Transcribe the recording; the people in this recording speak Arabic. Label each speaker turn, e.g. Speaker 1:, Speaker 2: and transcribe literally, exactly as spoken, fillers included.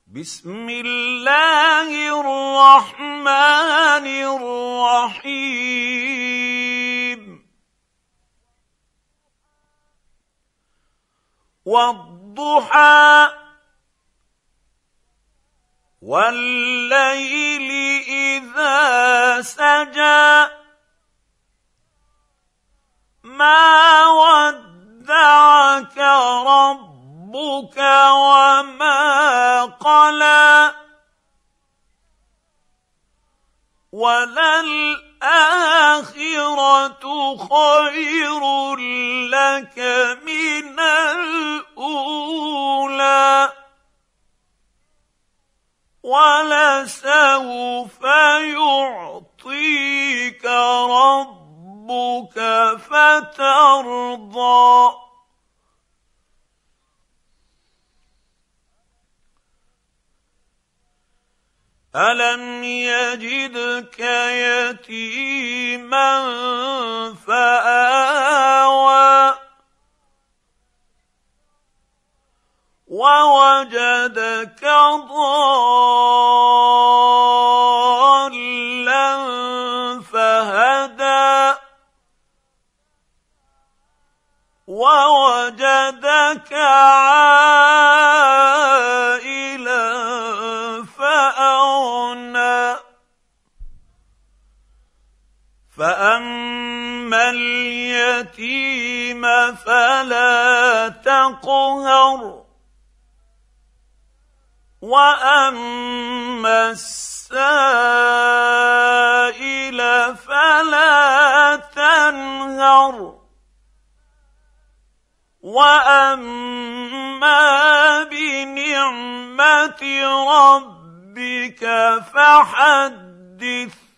Speaker 1: بسم الله الرحمن الرحيم والضحى والليل إذا سجى ما ودعك ربك وما قلى وللآخرة خير لك من الأولى ولسوف يعطيك ربك فترضى ألم يجدك يتيما فآوى ووجدك ضالا فهدى ووجدك عائلا فأغنى فأما اليتيم فلا تقهر وأما السائل فلا تنهر وأما بنعمة ربك فحدث